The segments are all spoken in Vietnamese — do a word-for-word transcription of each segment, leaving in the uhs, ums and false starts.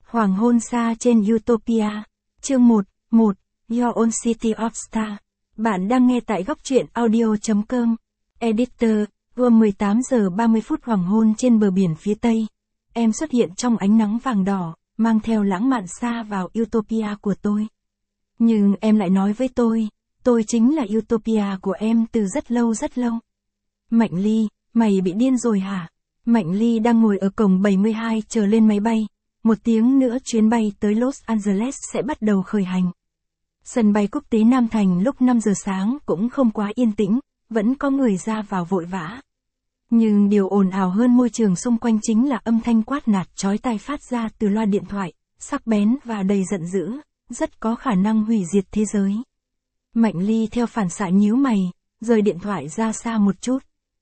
Hoàng hôn xa trên Utopia. Chương một, một, Your Own City of Stars. Bạn đang nghe tại góc truyện audio.com. Editor, gồm mười tám giờ ba mươi phút hoàng hôn trên bờ biển phía Tây. Em xuất hiện trong ánh nắng vàng đỏ, mang theo lãng mạn xa vào Utopia của tôi. Nhưng em lại nói với tôi, tôi chính là Utopia của em từ rất lâu rất lâu. Mạnh Ly, mày bị điên rồi hả? Mạnh Ly đang ngồi ở cổng bảy mươi hai chờ lên máy bay. Một tiếng nữa chuyến bay tới Los Angeles sẽ bắt đầu khởi hành. Sân bay quốc tế Nam Thành lúc năm giờ sáng cũng không quá yên tĩnh, vẫn có người ra vào vội vã. Nhưng điều ồn ào hơn môi trường xung quanh chính là âm thanh quát nạt chói tai phát ra từ loa điện thoại, sắc bén và đầy giận dữ, rất có khả năng hủy diệt thế giới. Mạnh Ly theo phản xạ nhíu mày, rời điện thoại ra xa một chút.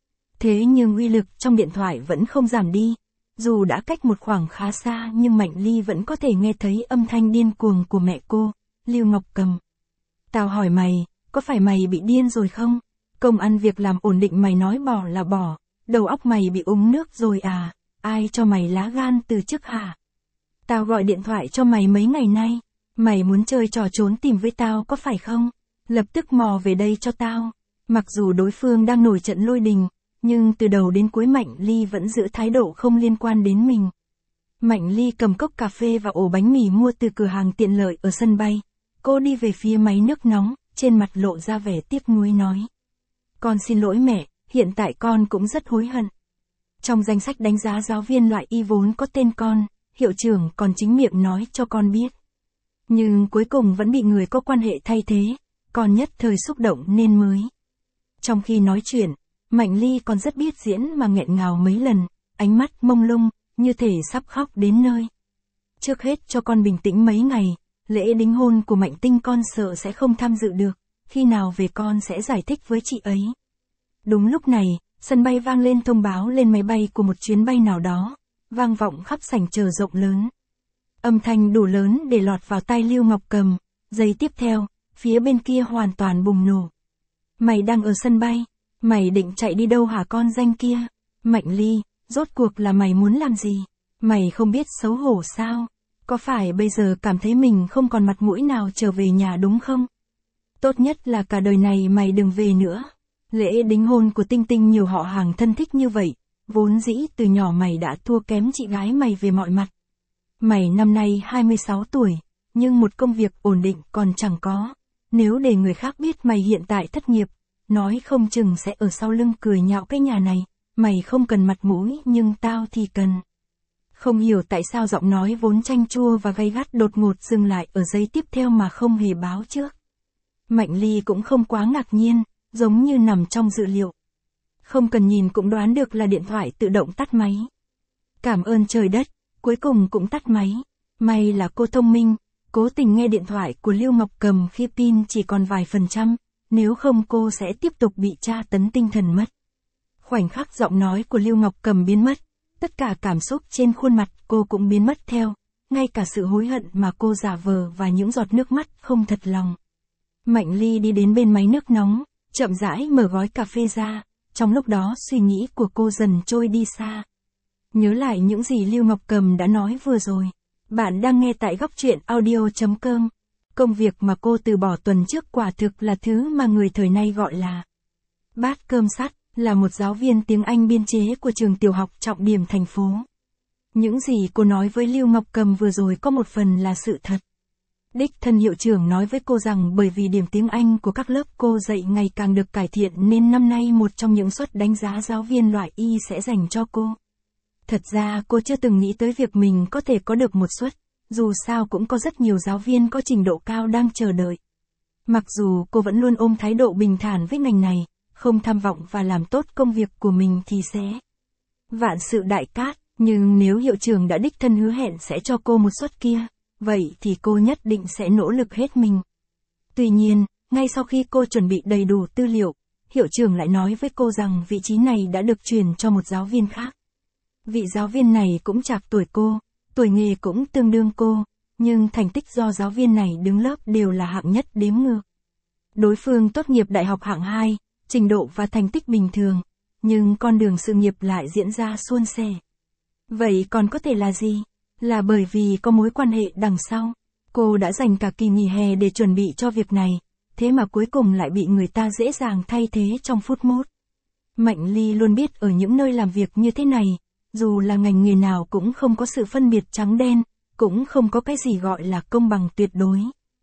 Thế nhưng uy lực trong điện thoại vẫn không giảm đi. Dù đã cách một khoảng khá xa nhưng Mạnh Ly vẫn có thể nghe thấy âm thanh điên cuồng của mẹ cô, Lưu Ngọc Cầm. Tao hỏi mày, có phải mày bị điên rồi không? Công ăn việc làm ổn định mày nói bỏ là bỏ, đầu óc mày bị uống nước rồi à, ai cho mày lá gan từ chức hả? Tao gọi điện thoại cho mày mấy ngày nay, mày muốn chơi trò trốn tìm với tao có phải không? Lập tức mò về đây cho tao. Mặc dù đối phương đang nổi trận lôi đình, nhưng từ đầu đến cuối Mạnh Ly vẫn giữ thái độ không liên quan đến mình. Mạnh Ly cầm cốc cà phê và ổ bánh mì mua từ cửa hàng tiện lợi ở sân bay. Cô đi về phía máy nước nóng, trên mặt lộ ra vẻ tiếc nuối nói. Con xin lỗi mẹ, hiện tại con cũng rất hối hận. Trong danh sách đánh giá giáo viên loại Y vốn có tên con, hiệu trưởng còn chính miệng nói cho con biết. Nhưng cuối cùng vẫn bị người có quan hệ thay thế, con nhất thời xúc động nên mới. Trong khi nói chuyện, Mạnh Ly còn rất biết diễn mà nghẹn ngào mấy lần, ánh mắt mông lung, như thể sắp khóc đến nơi. Trước hết cho con bình tĩnh mấy ngày, lễ đính hôn của Mạnh Tinh con sợ sẽ không tham dự được, khi nào về con sẽ giải thích với chị ấy. Đúng lúc này, sân bay vang lên thông báo lên máy bay của một chuyến bay nào đó, vang vọng khắp sảnh chờ rộng lớn. Âm thanh đủ lớn để lọt vào tai Lưu Ngọc Cầm, giây tiếp theo, phía bên kia hoàn toàn bùng nổ. Mày đang ở sân bay. Mày định chạy đi đâu hả con danh kia? Mạnh Ly, rốt cuộc là mày muốn làm gì? Mày không biết xấu hổ sao? Có phải bây giờ cảm thấy mình không còn mặt mũi nào trở về nhà đúng không? Tốt nhất là cả đời này mày đừng về nữa. Lễ đính hôn của Tinh Tinh nhiều họ hàng thân thích như vậy, vốn dĩ từ nhỏ mày đã thua kém chị gái mày về mọi mặt. Mày năm nay hai mươi sáu tuổi, nhưng một công việc ổn định còn chẳng có. Nếu để người khác biết mày hiện tại thất nghiệp, nói không chừng sẽ ở sau lưng cười nhạo cái nhà này, mày không cần mặt mũi nhưng tao thì cần. Không hiểu tại sao giọng nói vốn chanh chua và gay gắt đột ngột dừng lại ở giây tiếp theo mà không hề báo trước. Mạnh Ly cũng không quá ngạc nhiên, giống như nằm trong dự liệu. Không cần nhìn cũng đoán được là điện thoại tự động tắt máy. Cảm ơn trời đất, cuối cùng cũng tắt máy. May là cô thông minh, cố tình nghe điện thoại của Lưu Ngọc Cầm khi pin chỉ còn vài phần trăm. Nếu không cô sẽ tiếp tục bị tra tấn tinh thần mất. Khoảnh khắc giọng nói của Lưu Ngọc Cầm biến mất, tất cả cảm xúc trên khuôn mặt cô cũng biến mất theo, ngay cả sự hối hận mà cô giả vờ và những giọt nước mắt không thật lòng. Mạnh Ly đi đến bên máy nước nóng, chậm rãi mở gói cà phê ra, trong lúc đó suy nghĩ của cô dần trôi đi xa. Nhớ lại những gì Lưu Ngọc Cầm đã nói vừa rồi. Bạn đang nghe tại góc truyện audio.com. Công việc mà cô từ bỏ tuần trước quả thực là thứ mà người thời nay gọi là bát cơm sắt, là một giáo viên tiếng Anh biên chế của trường tiểu học trọng điểm thành phố. Những gì cô nói với Lưu Ngọc Cầm vừa rồi có một phần là sự thật. Đích thân hiệu trưởng nói với cô rằng bởi vì điểm tiếng Anh của các lớp cô dạy ngày càng được cải thiện nên năm nay một trong những suất đánh giá giáo viên loại Y sẽ dành cho cô. Thật ra cô chưa từng nghĩ tới việc mình có thể có được một suất. Dù sao cũng có rất nhiều giáo viên có trình độ cao đang chờ đợi. Mặc dù cô vẫn luôn ôm thái độ bình thản với ngành này, không tham vọng và làm tốt công việc của mình thì sẽ vạn sự đại cát, nhưng nếu hiệu trưởng đã đích thân hứa hẹn sẽ cho cô một suất kia, vậy thì cô nhất định sẽ nỗ lực hết mình. Tuy nhiên, ngay sau khi cô chuẩn bị đầy đủ tư liệu, hiệu trưởng lại nói với cô rằng vị trí này đã được truyền cho một giáo viên khác. Vị giáo viên này cũng chạc tuổi cô. Tuổi nghề cũng tương đương cô, nhưng thành tích do giáo viên này đứng lớp đều là hạng nhất đếm ngược. Đối phương tốt nghiệp đại học hạng hai, trình độ và thành tích bình thường, nhưng con đường sự nghiệp lại diễn ra suôn sẻ. Vậy còn có thể là gì? Là bởi vì có mối quan hệ đằng sau. Cô đã dành cả kỳ nghỉ hè để chuẩn bị cho việc này, thế mà cuối cùng lại bị người ta dễ dàng thay thế trong phút mốt. Mạnh Ly luôn biết ở những nơi làm việc như thế này, dù là ngành nghề nào cũng không có sự phân biệt trắng đen, cũng không có cái gì gọi là công bằng tuyệt đối.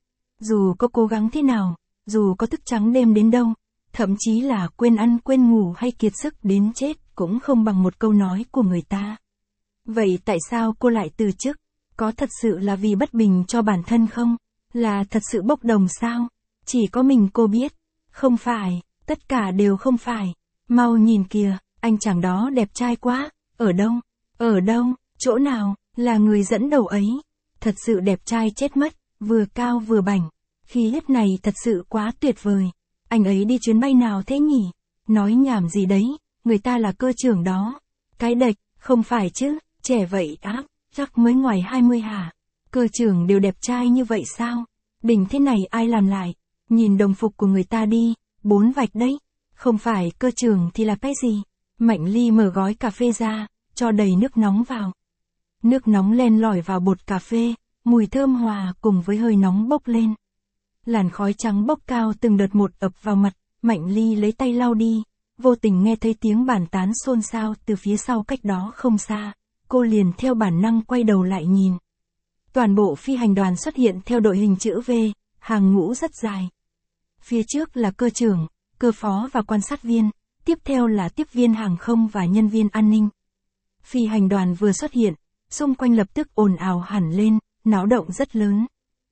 Dù có cố gắng thế nào, dù có thức trắng đêm đến đâu, thậm chí là quên ăn quên ngủ hay kiệt sức đến chết cũng không bằng một câu nói của người ta. Vậy tại sao cô lại từ chức? Có thật sự là vì bất bình cho bản thân không? Là thật sự bốc đồng sao? Chỉ có mình cô biết. Không phải, tất cả đều không phải. Mau nhìn kìa, anh chàng đó đẹp trai quá. Ở đâu? Ở đâu? Chỗ nào? Là người dẫn đầu ấy. Thật sự đẹp trai chết mất, vừa cao vừa bảnh. Khí chất này thật sự quá tuyệt vời. Anh ấy đi chuyến bay nào thế nhỉ? Nói nhảm gì đấy, người ta là cơ trưởng đó. Cái đệch, không phải chứ, trẻ vậy áp, chắc mới ngoài hai mươi hả? Cơ trưởng đều đẹp trai như vậy sao? Đỉnh thế này ai làm lại? Nhìn đồng phục của người ta đi, bốn vạch đấy. Không phải cơ trưởng thì là cái gì? Mạnh Ly mở gói cà phê ra, cho đầy nước nóng vào. Nước nóng len lỏi vào bột cà phê, mùi thơm hòa cùng với hơi nóng bốc lên. Làn khói trắng bốc cao từng đợt một ập vào mặt, Mạnh Ly lấy tay lau đi, vô tình nghe thấy tiếng bàn tán xôn xao từ phía sau cách đó không xa, cô liền theo bản năng quay đầu lại nhìn. Toàn bộ phi hành đoàn xuất hiện theo đội hình chữ V, hàng ngũ rất dài. Phía trước là cơ trưởng, cơ phó và quan sát viên, tiếp theo là tiếp viên hàng không và nhân viên an ninh. Phi hành đoàn vừa xuất hiện, xung quanh lập tức ồn ào hẳn lên, náo động rất lớn.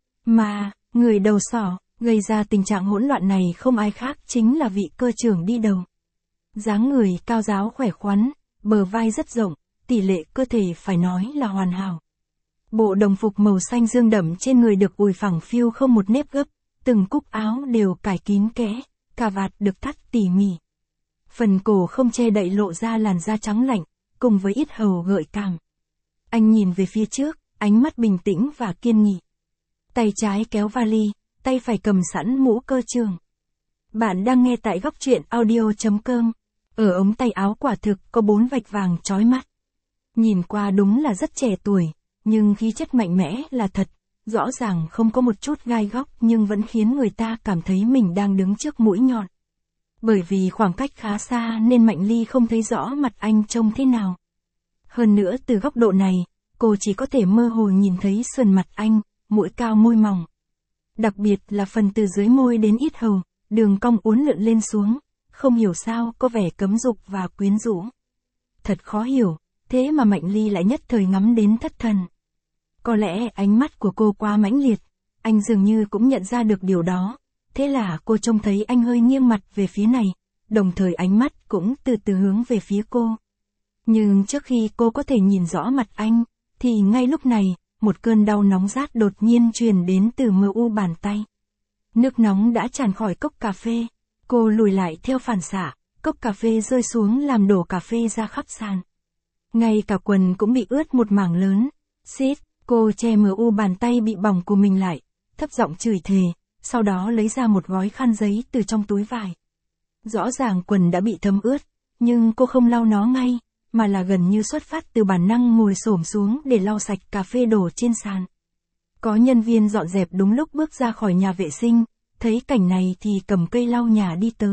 Mà, người đầu sỏ, gây ra tình trạng hỗn loạn này không ai khác chính là vị cơ trưởng đi đầu. Dáng người cao ráo khỏe khoắn, bờ vai rất rộng, tỷ lệ cơ thể phải nói là hoàn hảo. Bộ đồng phục màu xanh dương đậm trên người được ủi phẳng phiu không một nếp gấp, từng cúc áo đều cài kín kẽ, cà vạt được thắt tỉ mỉ. Phần cổ không che đậy lộ ra làn da trắng lạnh, cùng với yết hầu gợi cảm. Anh nhìn về phía trước, ánh mắt bình tĩnh và kiên nghị. Tay trái kéo vali, tay phải cầm sẵn mũ cơ trưởng. Bạn đang nghe tại góc truyện audio chấm com. Ở ống tay áo quả thực có bốn vạch vàng chói mắt. Nhìn qua đúng là rất trẻ tuổi, nhưng khí chất mạnh mẽ là thật, rõ ràng không có một chút gai góc nhưng vẫn khiến người ta cảm thấy mình đang đứng trước mũi nhọn. Bởi vì khoảng cách khá xa nên Mạnh Ly không thấy rõ mặt anh trông thế nào. Hơn nữa từ góc độ này, cô chỉ có thể mơ hồ nhìn thấy sườn mặt anh, mũi cao môi mỏng. Đặc biệt là phần từ dưới môi đến yết hầu, đường cong uốn lượn lên xuống, không hiểu sao có vẻ cấm dục và quyến rũ. Thật khó hiểu, thế mà Mạnh Ly lại nhất thời ngắm đến thất thần. Có lẽ ánh mắt của cô quá mãnh liệt, anh dường như cũng nhận ra được điều đó, thế là cô trông thấy anh hơi nghiêng mặt về phía này, đồng thời ánh mắt cũng từ từ hướng về phía cô. Nhưng trước khi cô có thể nhìn rõ mặt anh, thì ngay lúc này, một cơn đau nóng rát đột nhiên truyền đến từ mờ u bàn tay. Nước nóng đã tràn khỏi cốc cà phê, cô lùi lại theo phản xạ, cốc cà phê rơi xuống làm đổ cà phê ra khắp sàn. Ngay cả quần cũng bị ướt một mảng lớn. Xít, cô che mờ u bàn tay bị bỏng của mình lại, thấp giọng chửi thề, sau đó lấy ra một gói khăn giấy từ trong túi vải. Rõ ràng quần đã bị thấm ướt, nhưng cô không lau nó ngay, mà là gần như xuất phát từ bản năng ngồi xổm xuống để lau sạch cà phê đổ trên sàn. Có nhân viên dọn dẹp đúng lúc bước ra khỏi nhà vệ sinh, thấy cảnh này thì cầm cây lau nhà đi tới.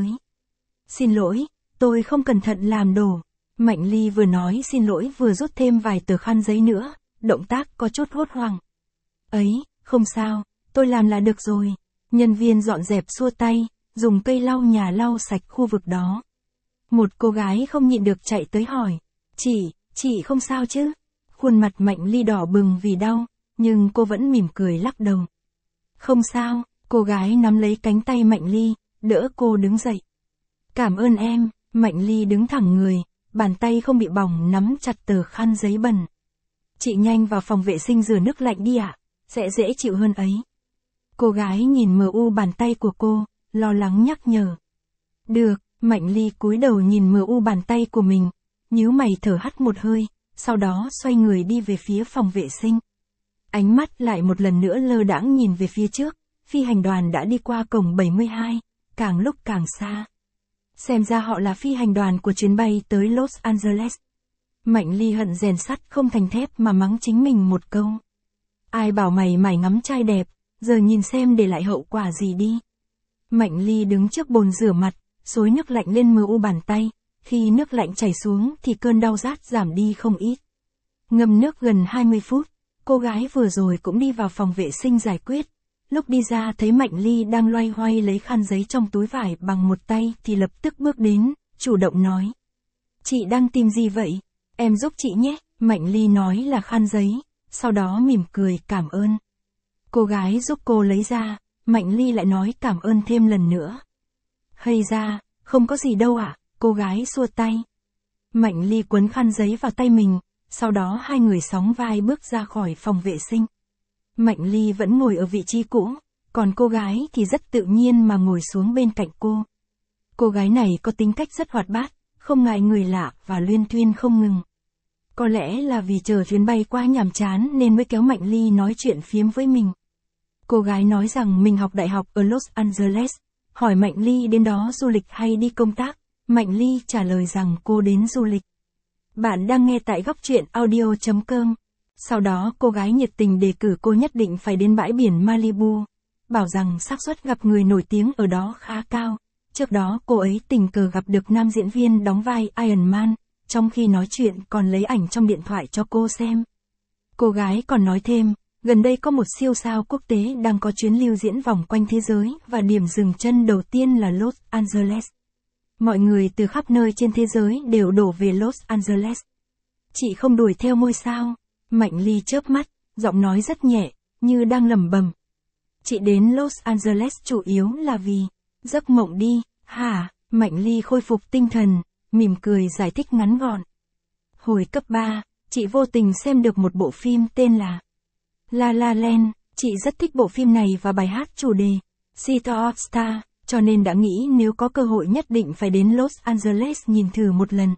Xin lỗi, tôi không cẩn thận làm đổ. Mạnh Ly vừa nói xin lỗi vừa rút thêm vài tờ khăn giấy nữa, động tác có chút hốt hoảng. Ấy, không sao, tôi làm là được rồi. Nhân viên dọn dẹp xua tay, dùng cây lau nhà lau sạch khu vực đó. Một cô gái không nhịn được chạy tới hỏi, chị, chị không sao chứ? Khuôn mặt Mạnh Ly đỏ bừng vì đau, nhưng cô vẫn mỉm cười lắc đầu. Không sao, cô gái nắm lấy cánh tay Mạnh Ly, đỡ cô đứng dậy. Cảm ơn em, Mạnh Ly đứng thẳng người, bàn tay không bị bỏng nắm chặt tờ khăn giấy bẩn. Chị nhanh vào phòng vệ sinh rửa nước lạnh đi ạ, sẽ dễ chịu hơn ấy. Cô gái nhìn mờ u bàn tay của cô, lo lắng nhắc nhở. Được, Mạnh Ly cúi đầu nhìn mờ u bàn tay của mình, nhíu mày thở hắt một hơi, sau đó xoay người đi về phía phòng vệ sinh. Ánh mắt lại một lần nữa lơ đãng nhìn về phía trước, phi hành đoàn đã đi qua cổng bảy mươi hai, càng lúc càng xa. Xem ra họ là phi hành đoàn của chuyến bay tới Los Angeles. Mạnh Ly hận rèn sắt không thành thép mà mắng chính mình một câu. Ai bảo mày mải ngắm trai đẹp, giờ nhìn xem để lại hậu quả gì đi. Mạnh Ly đứng trước bồn rửa mặt, xối nước lạnh lên mờ u bàn tay, khi nước lạnh chảy xuống thì cơn đau rát giảm đi không ít. Ngâm nước gần hai mươi phút, cô gái vừa rồi cũng đi vào phòng vệ sinh giải quyết. Lúc đi ra thấy Mạnh Ly đang loay hoay lấy khăn giấy trong túi vải bằng một tay thì lập tức bước đến, chủ động nói. Chị đang tìm gì vậy? Em giúp chị nhé. Mạnh Ly nói là khăn giấy, sau đó mỉm cười cảm ơn. Cô gái giúp cô lấy ra, Mạnh Ly lại nói cảm ơn thêm lần nữa. Hay ra, không có gì đâu ạ, à? Cô gái xua tay. Mạnh Ly quấn khăn giấy vào tay mình, sau đó hai người sóng vai bước ra khỏi phòng vệ sinh. Mạnh Ly vẫn ngồi ở vị trí cũ, còn cô gái thì rất tự nhiên mà ngồi xuống bên cạnh cô. Cô gái này có tính cách rất hoạt bát, không ngại người lạ và luyên thuyên không ngừng. Có lẽ là vì chờ chuyến bay qua nhàm chán nên mới kéo Mạnh Ly nói chuyện phiếm với mình. Cô gái nói rằng mình học đại học ở Los Angeles, hỏi Mạnh Ly đến đó du lịch hay đi công tác. Mạnh Ly trả lời rằng cô đến du lịch. Bạn đang nghe tại góc truyện audio chấm com. Sau đó cô gái nhiệt tình đề cử cô nhất định phải đến bãi biển Malibu, bảo rằng xác suất gặp người nổi tiếng ở đó khá cao. Trước đó cô ấy tình cờ gặp được nam diễn viên đóng vai Iron Man, trong khi nói chuyện còn lấy ảnh trong điện thoại cho cô xem. Cô gái còn nói thêm, gần đây có một siêu sao quốc tế đang có chuyến lưu diễn vòng quanh thế giới và điểm dừng chân đầu tiên là Los Angeles. Mọi người từ khắp nơi trên thế giới đều đổ về Los Angeles. Chị không đuổi theo ngôi sao. Mạnh Ly chớp mắt, giọng nói rất nhẹ, như đang lẩm bẩm. Chị đến Los Angeles chủ yếu là vì giấc mộng đi, hả? Mạnh Ly khôi phục tinh thần, mỉm cười giải thích ngắn gọn. Hồi cấp ba, chị vô tình xem được một bộ phim tên là La La Land. Chị rất thích bộ phim này và bài hát chủ đề City of Stars, cho nên đã nghĩ nếu có cơ hội nhất định phải đến Los Angeles nhìn thử một lần.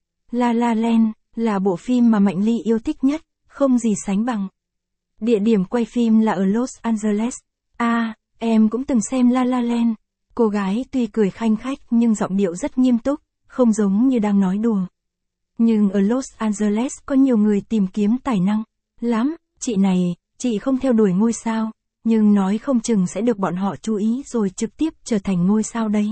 La La Land là bộ phim mà Mạnh Ly yêu thích nhất, không gì sánh bằng. Địa điểm quay phim là ở Los Angeles. À, em cũng từng xem La La Land. Cô gái tuy cười khanh khách nhưng giọng điệu rất nghiêm túc, không giống như đang nói đùa. Nhưng ở Los Angeles có nhiều người tìm kiếm tài năng lắm. Chị này, chị không theo đuổi ngôi sao, nhưng nói không chừng sẽ được bọn họ chú ý rồi trực tiếp trở thành ngôi sao đấy.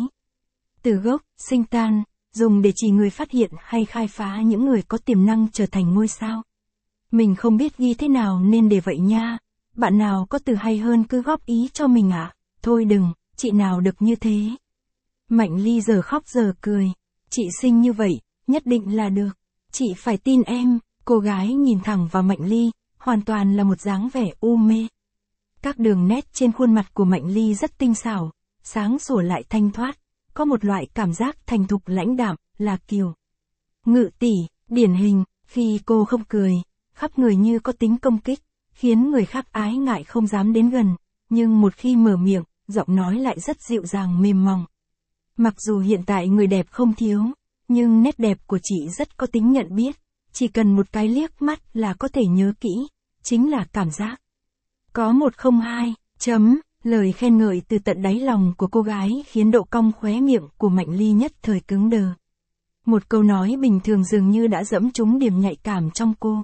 Từ gốc, sinh tan, dùng để chỉ người phát hiện hay khai phá những người có tiềm năng trở thành ngôi sao. Mình không biết ghi thế nào nên để vậy nha. Bạn nào có từ hay hơn cứ góp ý cho mình ạ. À? Thôi đừng, chị nào được như thế. Mạnh Ly giờ khóc giờ cười. Chị xinh như vậy, nhất định là được. Chị phải tin em. Cô gái nhìn thẳng vào Mạnh Ly, hoàn toàn là một dáng vẻ u mê. Các đường nét trên khuôn mặt của Mạnh Ly rất tinh xảo, sáng sủa lại thanh thoát, có một loại cảm giác thành thục lãnh đạm, là kiều ngự tỷ, điển hình. Khi cô không cười, khắp người như có tính công kích, khiến người khác ái ngại không dám đến gần, nhưng một khi mở miệng, giọng nói lại rất dịu dàng mềm mỏng. Mặc dù hiện tại người đẹp không thiếu, nhưng nét đẹp của chị rất có tính nhận biết, chỉ cần một cái liếc mắt là có thể nhớ kỹ, chính là cảm giác. Có một không hai, chấm, lời khen ngợi từ tận đáy lòng của cô gái khiến độ cong khóe miệng của Mạnh Ly nhất thời cứng đờ. Một câu nói bình thường dường như đã dẫm trúng điểm nhạy cảm trong cô.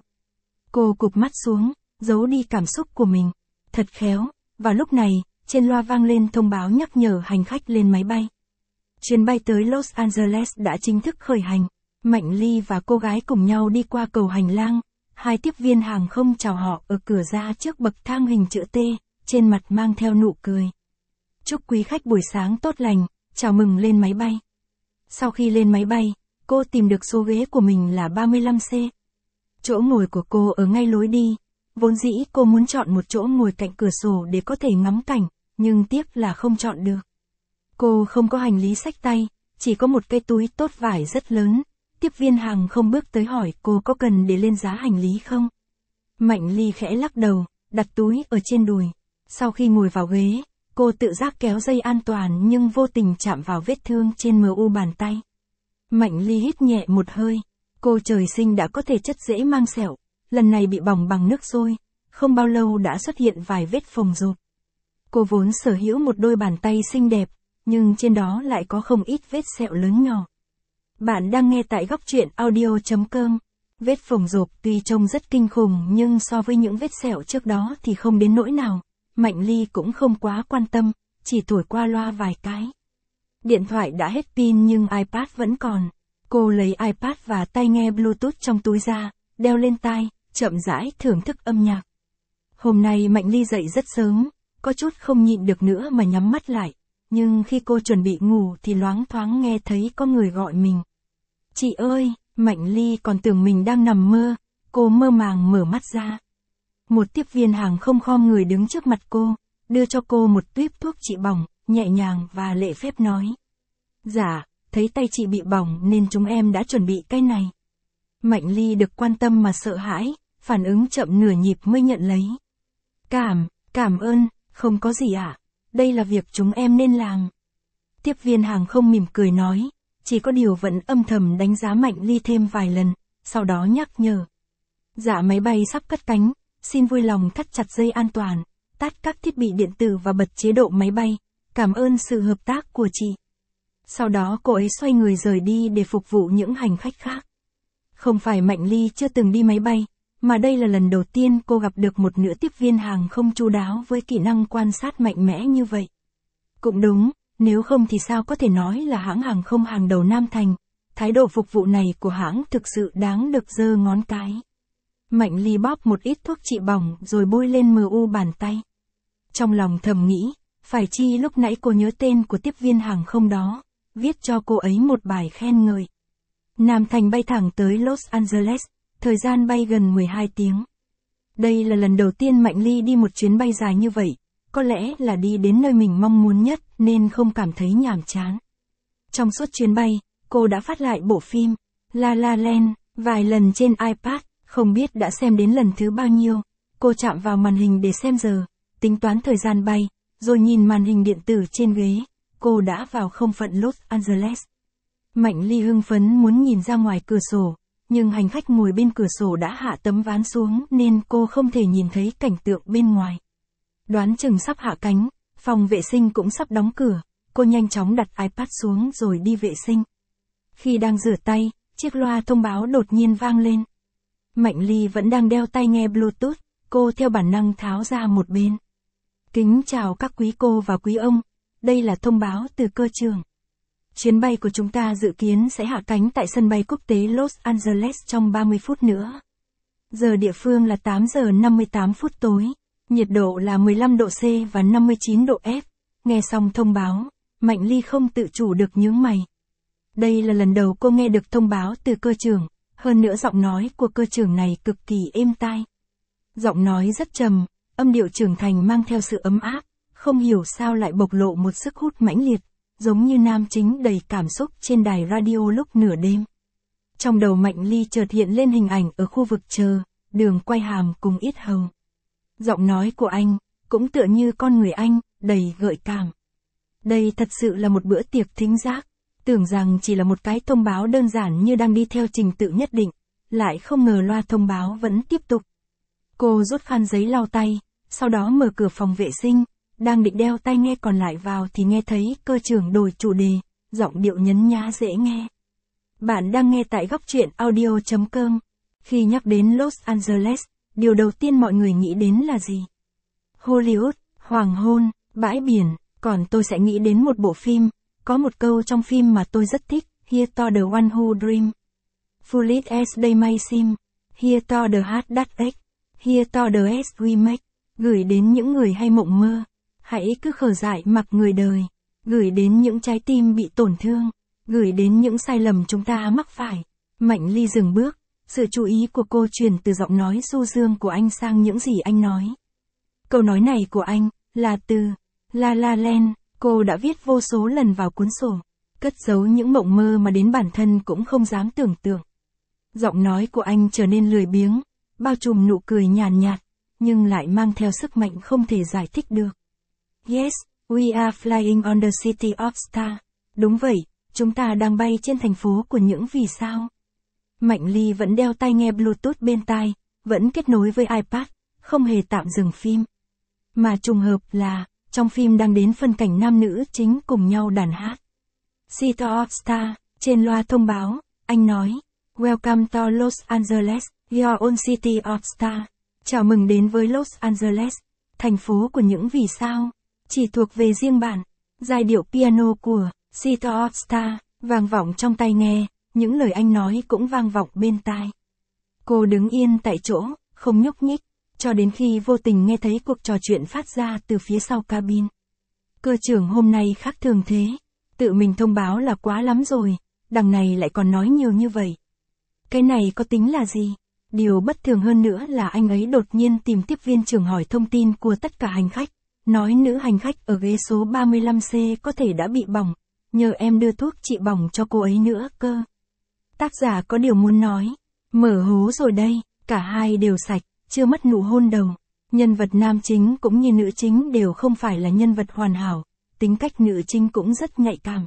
Cô cụp mắt xuống, giấu đi cảm xúc của mình. Thật khéo, vào lúc này, trên loa vang lên thông báo nhắc nhở hành khách lên máy bay. Chuyến bay tới Los Angeles đã chính thức khởi hành. Mạnh Ly và cô gái cùng nhau đi qua cầu hành lang. Hai tiếp viên hàng không chào họ ở cửa ra trước bậc thang hình chữ T, trên mặt mang theo nụ cười. Chúc quý khách buổi sáng tốt lành, chào mừng lên máy bay. Sau khi lên máy bay, cô tìm được số ghế của mình là ba mươi lăm C. Chỗ ngồi của cô ở ngay lối đi. Vốn dĩ cô muốn chọn một chỗ ngồi cạnh cửa sổ để có thể ngắm cảnh, nhưng tiếc là không chọn được. Cô không có hành lý xách tay, chỉ có một cái túi tốt vải rất lớn. Tiếp viên hàng không bước tới hỏi cô có cần để lên giá hành lý không? Mạnh Ly khẽ lắc đầu, đặt túi ở trên đùi. Sau khi ngồi vào ghế, cô tự giác kéo dây an toàn nhưng vô tình chạm vào vết thương trên mờ u bàn tay. Mạnh Ly hít nhẹ một hơi. Cô trời sinh đã có thể chất dễ mang sẹo, lần này bị bỏng bằng nước sôi, không bao lâu đã xuất hiện vài vết phồng rộp. Cô vốn sở hữu một đôi bàn tay xinh đẹp, nhưng trên đó lại có không ít vết sẹo lớn nhỏ. Bạn đang nghe tại góc truyện audio chấm com. Vết phồng rộp tuy trông rất kinh khủng nhưng so với những vết sẹo trước đó thì không đến nỗi nào. Mạnh Ly cũng không quá quan tâm, chỉ thổi qua loa vài cái. Điện thoại đã hết pin nhưng iPad vẫn còn. Cô lấy iPad và tai nghe Bluetooth trong túi ra, đeo lên tai, chậm rãi thưởng thức âm nhạc. Hôm nay Mạnh Ly dậy rất sớm, có chút không nhịn được nữa mà nhắm mắt lại. Nhưng khi cô chuẩn bị ngủ thì loáng thoáng nghe thấy có người gọi mình. Chị ơi, Mạnh Ly còn tưởng mình đang nằm mơ, cô mơ màng mở mắt ra. Một tiếp viên hàng không khom người đứng trước mặt cô, đưa cho cô một tuýp thuốc trị bỏng, nhẹ nhàng và lễ phép nói. Dạ, thấy tay chị bị bỏng nên chúng em đã chuẩn bị cái này. Mạnh Ly được quan tâm mà sợ hãi, phản ứng chậm nửa nhịp mới nhận lấy. Cảm, cảm ơn, không có gì ạ, à? Đây là việc chúng em nên làm. Tiếp viên hàng không mỉm cười nói, chỉ có điều vẫn âm thầm đánh giá Mạnh Ly thêm vài lần, sau đó nhắc nhở. Dạ máy bay sắp cất cánh, xin vui lòng thắt chặt dây an toàn, tắt các thiết bị điện tử và bật chế độ máy bay, cảm ơn sự hợp tác của chị. Sau đó cô ấy xoay người rời đi để phục vụ những hành khách khác. Không phải Mạnh Ly chưa từng đi máy bay, mà đây là lần đầu tiên cô gặp được một nữ tiếp viên hàng không chu đáo với kỹ năng quan sát mạnh mẽ như vậy. Cũng đúng, nếu không thì sao có thể nói là hãng hàng không hàng đầu Nam Thành, thái độ phục vụ này của hãng thực sự đáng được giơ ngón cái. Mạnh Ly bóp một ít thuốc trị bỏng rồi bôi lên mờ u bàn tay. Trong lòng thầm nghĩ, phải chi lúc nãy cô nhớ tên của tiếp viên hàng không đó, viết cho cô ấy một bài khen ngợi. Nam Thành bay thẳng tới Los Angeles, thời gian bay gần mười hai tiếng. Đây là lần đầu tiên Mạnh Ly đi một chuyến bay dài như vậy, có lẽ là đi đến nơi mình mong muốn nhất nên không cảm thấy nhàm chán. Trong suốt chuyến bay, cô đã phát lại bộ phim La La Land vài lần trên iPad, không biết đã xem đến lần thứ bao nhiêu. Cô chạm vào màn hình để xem giờ, tính toán thời gian bay, rồi nhìn màn hình điện tử trên ghế, cô đã vào không phận Los Angeles. Mạnh Ly hưng phấn muốn nhìn ra ngoài cửa sổ, nhưng hành khách ngồi bên cửa sổ đã hạ tấm ván xuống nên cô không thể nhìn thấy cảnh tượng bên ngoài. Đoán chừng sắp hạ cánh, phòng vệ sinh cũng sắp đóng cửa, cô nhanh chóng đặt iPad xuống rồi đi vệ sinh. Khi đang rửa tay, chiếc loa thông báo đột nhiên vang lên. Mạnh Ly vẫn đang đeo tai nghe Bluetooth, cô theo bản năng tháo ra một bên. Kính chào các quý cô và quý ông, đây là thông báo từ cơ trường. Chuyến bay của chúng ta dự kiến sẽ hạ cánh tại sân bay quốc tế Los Angeles trong ba mươi phút nữa. Giờ địa phương là tám giờ năm mươi tám phút tối, nhiệt độ là mười lăm độ C và năm mươi chín độ F. Nghe xong thông báo, Mạnh Ly không tự chủ được nhướng mày. Đây là lần đầu cô nghe được thông báo từ cơ trưởng, hơn nữa giọng nói của cơ trưởng này cực kỳ êm tai. Giọng nói rất trầm, âm điệu trưởng thành mang theo sự ấm áp, không hiểu sao lại bộc lộ một sức hút mãnh liệt, giống như nam chính đầy cảm xúc trên đài radio lúc nửa đêm. Trong đầu Mạnh Ly chợt hiện lên hình ảnh ở khu vực chờ, đường quay hàm cùng yết hầu. Giọng nói của anh, cũng tựa như con người anh, đầy gợi cảm. Đây thật sự là một bữa tiệc thính giác, tưởng rằng chỉ là một cái thông báo đơn giản như đang đi theo trình tự nhất định, lại không ngờ loa thông báo vẫn tiếp tục. Cô rút khăn giấy lau tay, sau đó mở cửa phòng vệ sinh, đang định đeo tai nghe còn lại vào thì nghe thấy cơ trưởng đổi chủ đề, giọng điệu nhấn nhá dễ nghe. Bạn đang nghe tại góc truyện audio chấm com. Khi nhắc đến Los Angeles, điều đầu tiên mọi người nghĩ đến là gì? Hollywood, hoàng hôn, bãi biển, còn tôi sẽ nghĩ đến một bộ phim, có một câu trong phim mà tôi rất thích, Here to the one who dream. Foolish as they may seem, here to the heart that ache, here to the as we make. Gửi đến những người hay mộng mơ, hãy cứ khờ dại mặc người đời. Gửi đến những trái tim bị tổn thương, gửi đến những sai lầm chúng ta mắc phải. Mạnh Ly dừng bước, sự chú ý của cô chuyển từ giọng nói du dương của anh sang những gì anh nói. Câu nói này của anh, là từ La La Land, cô đã viết vô số lần vào cuốn sổ, cất giấu những mộng mơ mà đến bản thân cũng không dám tưởng tượng. Giọng nói của anh trở nên lười biếng, bao trùm nụ cười nhàn nhạt, nhưng lại mang theo sức mạnh không thể giải thích được. Yes, we are flying on the city of stars. Đúng vậy, chúng ta đang bay trên thành phố của những vì sao. Mạnh Ly vẫn đeo tai nghe Bluetooth bên tai, vẫn kết nối với iPad, không hề tạm dừng phim. Mà trùng hợp là, trong phim đang đến phân cảnh nam nữ chính cùng nhau đàn hát. City of Stars, trên loa thông báo, anh nói, Welcome to Los Angeles, your own city of stars. Chào mừng đến với Los Angeles, thành phố của những vì sao, chỉ thuộc về riêng bạn. Giai điệu piano của City of Stars vang vọng trong tai nghe, những lời anh nói cũng vang vọng bên tai. Cô đứng yên tại chỗ, không nhúc nhích, cho đến khi vô tình nghe thấy cuộc trò chuyện phát ra từ phía sau cabin. Cơ trưởng hôm nay khác thường thế, tự mình thông báo là quá lắm rồi, đằng này lại còn nói nhiều như vậy. Cái này có tính là gì? Điều bất thường hơn nữa là anh ấy đột nhiên tìm tiếp viên trưởng hỏi thông tin của tất cả hành khách, nói nữ hành khách ở ghế số ba mươi lăm C có thể đã bị bỏng, nhờ em đưa thuốc trị bỏng cho cô ấy nữa cơ. Tác giả có điều muốn nói, mở hố rồi đây, cả hai đều sạch, chưa mất nụ hôn đầu. Nhân vật nam chính cũng như nữ chính đều không phải là nhân vật hoàn hảo, tính cách nữ chính cũng rất nhạy cảm.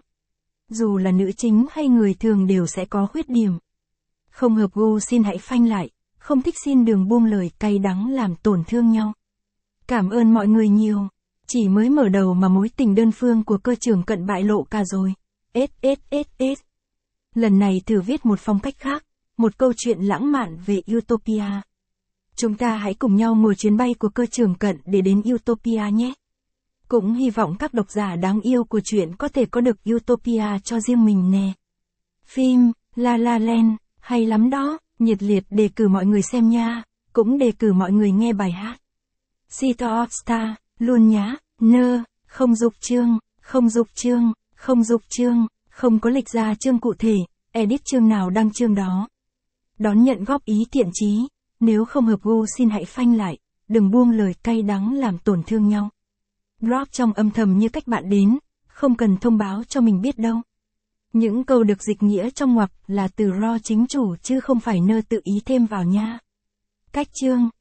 Dù là nữ chính hay người thường đều sẽ có khuyết điểm. Không hợp gu xin hãy phanh lại, không thích xin đừng buông lời cay đắng làm tổn thương nhau. Cảm ơn mọi người nhiều, chỉ mới mở đầu mà mối tình đơn phương của cơ trưởng Cận bại lộ cả rồi. ét ét ét ét. Lần này thử viết một phong cách khác, một câu chuyện lãng mạn về Utopia. Chúng ta hãy cùng nhau ngồi chuyến bay của cơ trưởng Cận để đến Utopia nhé. Cũng hy vọng các độc giả đáng yêu của chuyện có thể có được Utopia cho riêng mình nè. Phim La La Land hay lắm đó, nhiệt liệt đề cử mọi người xem nha, cũng đề cử mọi người nghe bài hát. City of Stars, luôn nhá, nơ, không dục chương, không dục chương, không dục chương, không có lịch ra chương cụ thể, edit chương nào đăng chương đó. Đón nhận góp ý thiện chí, nếu không hợp gu xin hãy phanh lại, đừng buông lời cay đắng làm tổn thương nhau. Drop trong âm thầm như cách bạn đến, không cần thông báo cho mình biết đâu. Những câu được dịch nghĩa trong ngoặc là từ ro chính chủ chứ không phải nơ tự ý thêm vào nha. Cách chương